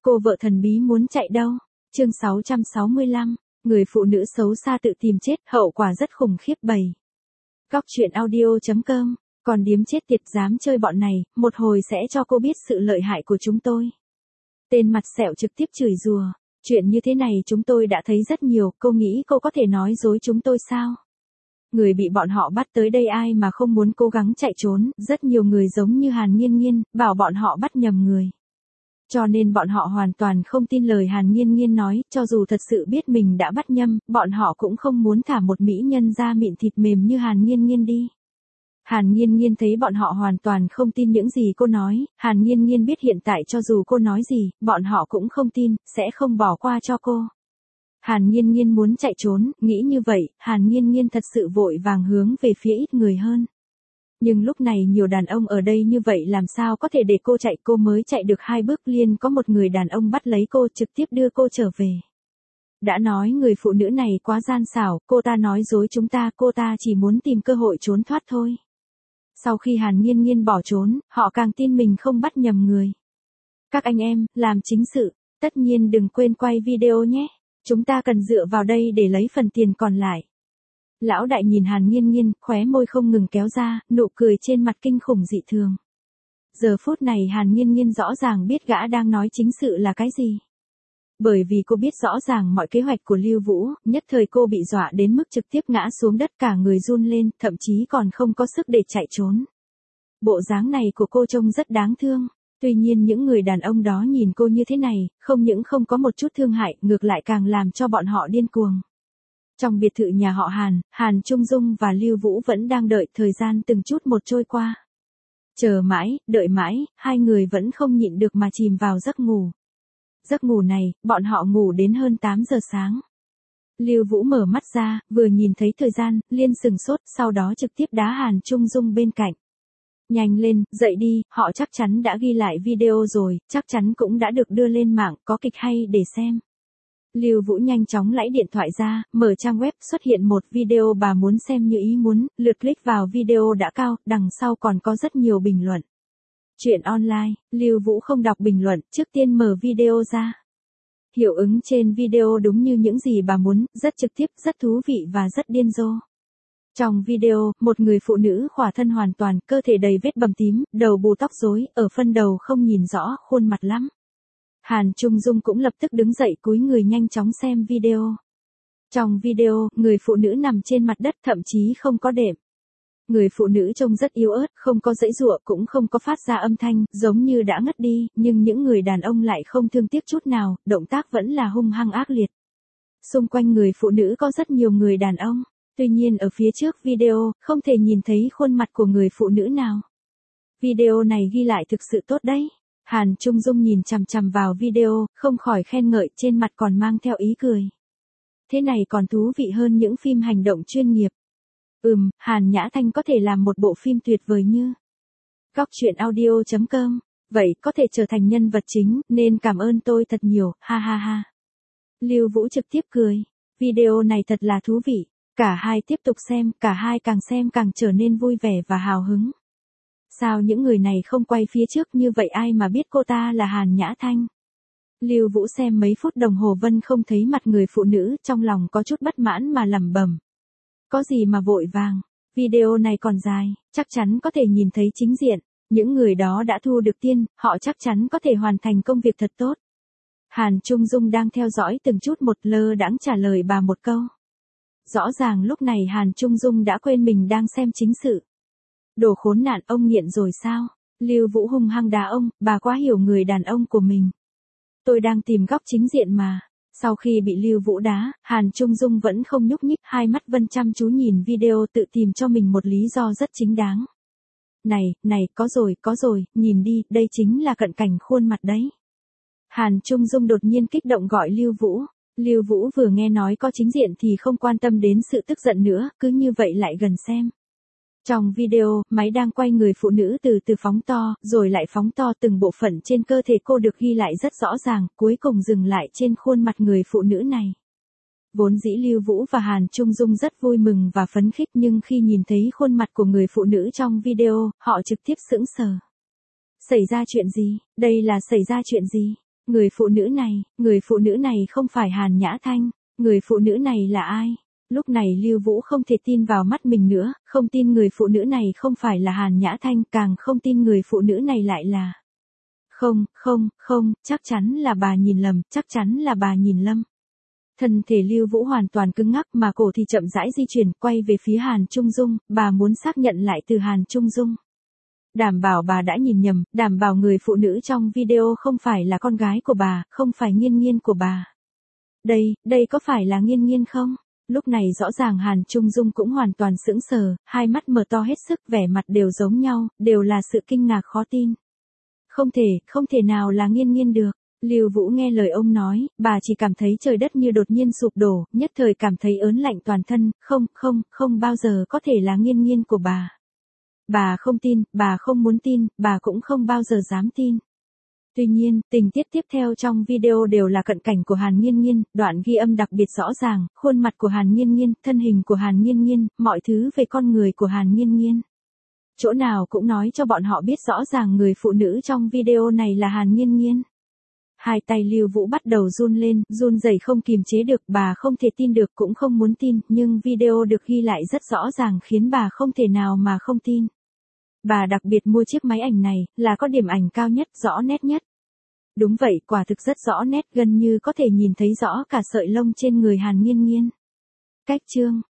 Cô vợ thần bí muốn chạy đâu? Chương 665, người phụ nữ xấu xa tự tìm chết, hậu quả rất khủng khiếp 7. Góc truyện audio.com, còn điếm chết tiệt dám chơi bọn này, một hồi sẽ cho cô biết sự lợi hại của chúng tôi. Tên mặt sẹo trực tiếp chửi rủa, chuyện như thế này chúng tôi đã thấy rất nhiều, cô nghĩ cô có thể nói dối chúng tôi sao? Người bị bọn họ bắt tới đây ai mà không muốn cố gắng chạy trốn, rất nhiều người giống như Hàn Nghiên Nghiên, bảo bọn họ bắt nhầm người. Cho nên bọn họ hoàn toàn không tin lời Hàn Nghiên Nghiên nói, cho dù thật sự biết mình đã bắt nhầm, bọn họ cũng không muốn thả một mỹ nhân da mịn thịt mềm như Hàn Nghiên Nghiên đi. Hàn Nghiên Nghiên thấy bọn họ hoàn toàn không tin những gì cô nói, Hàn Nghiên Nghiên biết hiện tại cho dù cô nói gì, bọn họ cũng không tin, sẽ không bỏ qua cho cô. Hàn Nghiên Nghiên muốn chạy trốn, nghĩ như vậy, Hàn Nghiên Nghiên thật sự vội vàng hướng về phía ít người hơn. Nhưng lúc này nhiều đàn ông ở đây như vậy làm sao có thể để cô chạy, cô mới chạy được 2 bước liền có một người đàn ông bắt lấy cô trực tiếp đưa cô trở về. Đã nói người phụ nữ này quá gian xảo, cô ta nói dối chúng ta, cô ta chỉ muốn tìm cơ hội trốn thoát thôi. Sau khi Hàn Nghiên Nghiên bỏ trốn, họ càng tin mình không bắt nhầm người. Các anh em, làm chính sự, tất nhiên đừng quên quay video nhé. Chúng ta cần dựa vào đây để lấy phần tiền còn lại. Lão đại nhìn Hàn Nghiên Nghiên, khóe môi không ngừng kéo ra, nụ cười trên mặt kinh khủng dị thường. Giờ phút này Hàn Nghiên Nghiên rõ ràng biết gã đang nói chính sự là cái gì. Bởi vì cô biết rõ ràng mọi kế hoạch của Lưu Vũ, nhất thời cô bị dọa đến mức trực tiếp ngã xuống đất, cả người run lên, thậm chí còn không có sức để chạy trốn. Bộ dáng này của cô trông rất đáng thương. Tuy nhiên những người đàn ông đó nhìn cô như thế này, không những không có một chút thương hại, ngược lại càng làm cho bọn họ điên cuồng. Trong biệt thự nhà họ Hàn, Hàn Trung Dung và Lưu Vũ vẫn đang đợi thời gian từng chút một trôi qua. Chờ mãi, đợi mãi, hai người vẫn không nhịn được mà chìm vào giấc ngủ. Giấc ngủ này, bọn họ ngủ đến hơn 8 giờ sáng. Lưu Vũ mở mắt ra, vừa nhìn thấy thời gian, liền sừng sốt, sau đó trực tiếp đá Hàn Trung Dung bên cạnh. Nhanh lên, dậy đi, họ chắc chắn đã ghi lại video rồi, chắc chắn cũng đã được đưa lên mạng, có kịch hay để xem. Lưu Vũ nhanh chóng lấy điện thoại ra, mở trang web, xuất hiện một video bà muốn xem như ý muốn, lượt click vào video đã cao, đằng sau còn có rất nhiều bình luận. Chuyện online, Lưu Vũ không đọc bình luận, trước tiên mở video ra. Hiệu ứng trên video đúng như những gì bà muốn, rất trực tiếp, rất thú vị và rất điên rồ. Trong video, một người phụ nữ khỏa thân hoàn toàn, cơ thể đầy vết bầm tím, đầu bù tóc rối, ở phân đầu không nhìn rõ khuôn mặt lắm. Hàn Trung Dung cũng lập tức đứng dậy cúi người nhanh chóng xem video. Trong video, người phụ nữ nằm trên mặt đất thậm chí không có đệm. Người phụ nữ trông rất yếu ớt, không có giãy giụa cũng không có phát ra âm thanh, giống như đã ngất đi, nhưng những người đàn ông lại không thương tiếc chút nào, động tác vẫn là hung hăng ác liệt. Xung quanh người phụ nữ có rất nhiều người đàn ông. Tuy nhiên ở phía trước video, không thể nhìn thấy khuôn mặt của người phụ nữ nào. Video này ghi lại thực sự tốt đấy. Hàn Trung Dung nhìn chằm chằm vào video, không khỏi khen ngợi, trên mặt còn mang theo ý cười. Thế này còn thú vị hơn những phim hành động chuyên nghiệp. Hàn Nhã Thanh có thể làm một bộ phim tuyệt vời như Góc truyện audio.com. Vậy có thể trở thành nhân vật chính, nên cảm ơn tôi thật nhiều, ha ha ha. Lưu Vũ trực tiếp cười. Video này thật là thú vị. Cả hai tiếp tục xem, cả hai càng xem càng trở nên vui vẻ và hào hứng. Sao những người này không quay phía trước như vậy, ai mà biết cô ta là Hàn Nhã Thanh. Lưu Vũ xem mấy phút đồng hồ vẫn không thấy mặt người phụ nữ, trong lòng có chút bất mãn mà lẩm bẩm. Có gì mà vội vàng, video này còn dài, chắc chắn có thể nhìn thấy chính diện. Những người đó đã thu được tiền, họ chắc chắn có thể hoàn thành công việc thật tốt. Hàn Trung Dung đang theo dõi từng chút một, lơ đãng trả lời bà một câu. Rõ ràng lúc này Hàn Trung Dung đã quên mình đang xem chính sự. Đồ khốn nạn, ông nghiện rồi sao? Lưu Vũ hung hăng đá ông, bà quá hiểu người đàn ông của mình. Tôi đang tìm góc chính diện mà. Sau khi bị Lưu Vũ đá, Hàn Trung Dung vẫn không nhúc nhích, hai mắt vẫn chăm chú nhìn video, tự tìm cho mình một lý do rất chính đáng. Này, có rồi, nhìn đi, đây chính là cận cảnh khuôn mặt đấy. Hàn Trung Dung đột nhiên kích động gọi Lưu Vũ. Lưu Vũ vừa nghe nói có chính diện thì không quan tâm đến sự tức giận nữa, cứ như vậy lại gần xem. Trong video, máy đang quay người phụ nữ từ từ phóng to, rồi lại phóng to, từng bộ phận trên cơ thể cô được ghi lại rất rõ ràng, cuối cùng dừng lại trên khuôn mặt người phụ nữ này. Vốn dĩ Lưu Vũ và Hàn Trung Dung rất vui mừng và phấn khích, nhưng khi nhìn thấy khuôn mặt của người phụ nữ trong video, họ trực tiếp sững sờ. Xảy ra chuyện gì? Đây là xảy ra chuyện gì? Người phụ nữ này không phải Hàn Nhã Thanh, người phụ nữ này là ai? Lúc này Lưu Vũ không thể tin vào mắt mình nữa, không tin người phụ nữ này không phải là Hàn Nhã Thanh, càng không tin người phụ nữ này lại là... Không, chắc chắn là bà nhìn lầm, chắc chắn là bà nhìn lầm. Thân thể Lưu Vũ hoàn toàn cứng ngắc mà cổ thì chậm rãi di chuyển, quay về phía Hàn Trung Dung, bà muốn xác nhận lại từ Hàn Trung Dung. Đảm bảo bà đã nhìn nhầm, đảm bảo người phụ nữ trong video không phải là con gái của bà, không phải Nghiên Nghiên của bà. Đây có phải là Nghiên Nghiên không? Lúc này rõ ràng Hàn Trung Dung cũng hoàn toàn sững sờ, hai mắt mở to hết sức, vẻ mặt đều giống nhau, đều là sự kinh ngạc khó tin. Không thể nào là Nghiên Nghiên được. Lưu Vũ nghe lời ông nói, bà chỉ cảm thấy trời đất như đột nhiên sụp đổ, nhất thời cảm thấy ớn lạnh toàn thân, không bao giờ có thể là Nghiên Nghiên của bà. Bà không tin, bà không muốn tin, bà cũng không bao giờ dám tin. Tuy nhiên, tình tiết tiếp theo trong video đều là cận cảnh của Hàn Nghiên Nghiên, đoạn ghi âm đặc biệt rõ ràng, khuôn mặt của Hàn Nghiên Nghiên, thân hình của Hàn Nghiên Nghiên, mọi thứ về con người của Hàn Nghiên Nghiên. Chỗ nào cũng nói cho bọn họ biết rõ ràng người phụ nữ trong video này là Hàn Nghiên Nghiên. Hai tay Lưu Vũ bắt đầu run lên, run rẩy không kìm chế được, bà không thể tin được cũng không muốn tin, nhưng video được ghi lại rất rõ ràng khiến bà không thể nào mà không tin. Bà đặc biệt mua chiếc máy ảnh này, là có điểm ảnh cao nhất, rõ nét nhất. Đúng vậy, quả thực rất rõ nét, gần như có thể nhìn thấy rõ cả sợi lông trên người Hàn Nghiên Nghiên. Cách chương